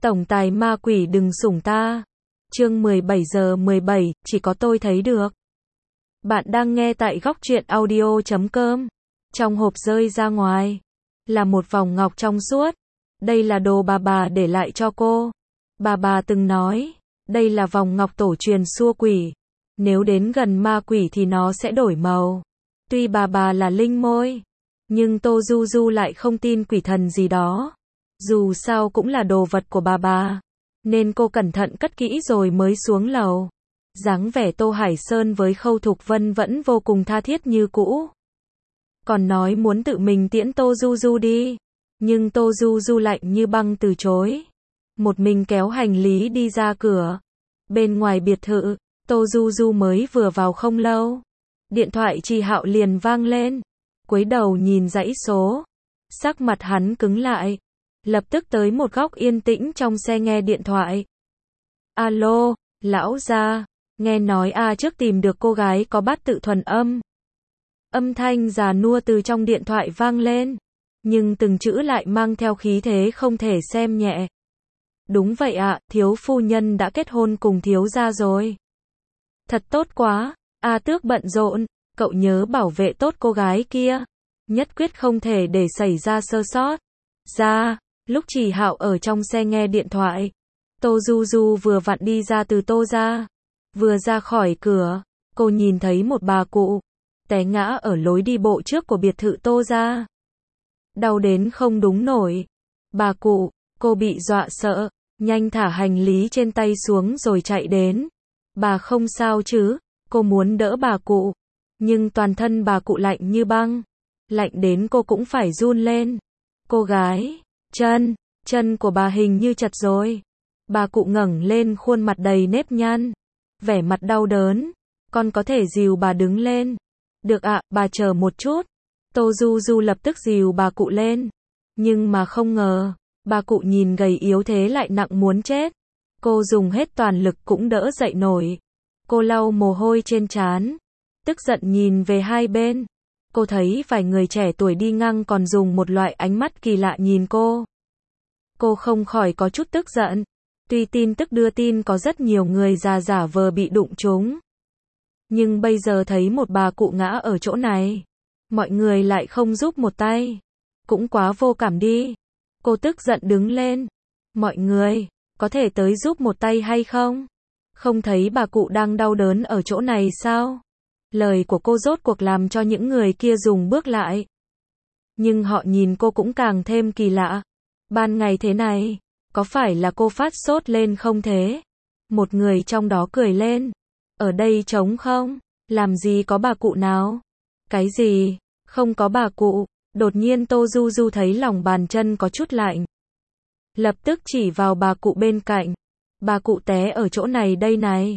Tổng tài ma quỷ đừng sủng ta. Chương 17:17, chỉ có tôi thấy được. Bạn đang nghe tại góc truyện audio.com. Trong hộp rơi ra ngoài là một vòng ngọc trong suốt. Đây là đồ bà để lại cho cô. Bà từng nói, đây là vòng ngọc tổ truyền xua quỷ. Nếu đến gần ma quỷ thì nó sẽ đổi màu. Tuy bà là linh môi, nhưng Tô Du Du lại không tin quỷ thần gì đó. Dù sao cũng là đồ vật của bà, nên cô cẩn thận cất kỹ rồi mới xuống lầu. Dáng vẻ Tô Hải Sơn với Khâu Thục Vân vẫn vô cùng tha thiết như cũ. Còn nói muốn tự mình tiễn Tô Du Du đi, nhưng Tô Du Du lạnh như băng từ chối. Một mình kéo hành lý đi ra cửa. Bên ngoài biệt thự, Tô Du Du mới vừa vào không lâu, điện thoại Trì Hạo liền vang lên. Cúi đầu nhìn dãy số, sắc mặt hắn cứng lại. Lập tức tới một góc yên tĩnh trong xe nghe điện thoại. Alo, lão gia, nghe nói trước tìm được cô gái có bát tự thuần âm. Âm thanh già nua từ trong điện thoại vang lên, nhưng từng chữ lại mang theo khí thế không thể xem nhẹ. Đúng vậy ạ, thiếu phu nhân đã kết hôn cùng thiếu gia rồi. Thật tốt quá, Tước bận rộn, cậu nhớ bảo vệ tốt cô gái kia, nhất quyết không thể để xảy ra sơ sót. Lúc Trì Hạo ở trong xe nghe điện thoại, Tô Du Du vừa vặn đi ra từ Tô gia. Vừa ra khỏi cửa, cô nhìn thấy một bà cụ té ngã ở lối đi bộ trước của biệt thự Tô gia. Đau đến không đúng nổi. Bà cụ, cô bị dọa sợ, nhanh thả hành lý trên tay xuống rồi chạy đến. Bà không sao chứ? Cô muốn đỡ bà cụ, nhưng toàn thân bà cụ lạnh như băng, lạnh đến cô cũng phải run lên. Cô gái, chân của bà hình như chật rồi. Bà cụ ngẩng lên khuôn mặt đầy nếp nhăn, vẻ mặt đau đớn. Con có thể dìu bà đứng lên. Được ạ, bà chờ một chút. Tô Du Du lập tức dìu bà cụ lên. Nhưng mà không ngờ, bà cụ nhìn gầy yếu thế lại nặng muốn chết. Cô dùng hết toàn lực cũng đỡ dậy nổi. Cô lau mồ hôi trên trán, tức giận nhìn về hai bên. Cô thấy vài người trẻ tuổi đi ngang còn dùng một loại ánh mắt kỳ lạ nhìn cô. Cô không khỏi có chút tức giận. Tuy tin tức đưa tin có rất nhiều người già giả vờ bị đụng trúng, nhưng bây giờ thấy một bà cụ ngã ở chỗ này, mọi người lại không giúp một tay. Cũng quá vô cảm đi. Cô tức giận đứng lên. Mọi người, có thể tới giúp một tay hay không? Không thấy bà cụ đang đau đớn ở chỗ này sao? Lời của cô rốt cuộc làm cho những người kia dừng bước lại. Nhưng họ nhìn cô cũng càng thêm kỳ lạ. Ban ngày thế này, có phải là cô phát sốt lên không thế? Một người trong đó cười lên. Ở đây trống không? Làm gì có bà cụ nào? Cái gì? Không có bà cụ. Đột nhiên Tô Du Du thấy lòng bàn chân có chút lạnh. Lập tức chỉ vào bà cụ bên cạnh. Bà cụ té ở chỗ này đây này.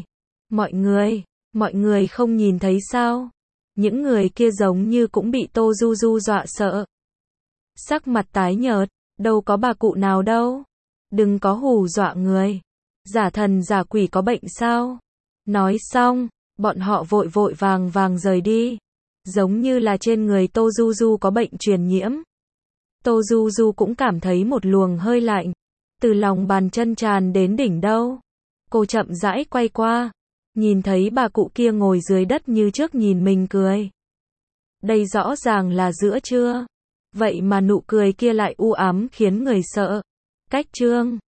Mọi người không nhìn thấy sao? Những người kia giống như cũng bị Tô Du Du dọa sợ. Sắc mặt tái nhợt, đâu có bà cụ nào đâu. Đừng có hù dọa người. Giả thần giả quỷ có bệnh sao? Nói xong, bọn họ vội vàng rời đi. Giống như là trên người Tô Du Du có bệnh truyền nhiễm. Tô Du Du cũng cảm thấy một luồng hơi lạnh từ lòng bàn chân tràn đến đỉnh đầu. Cô chậm rãi quay qua, nhìn thấy bà cụ kia ngồi dưới đất như trước nhìn mình cười. Đây rõ ràng là giữa trưa, vậy mà nụ cười kia lại u ám khiến người sợ. Cách trương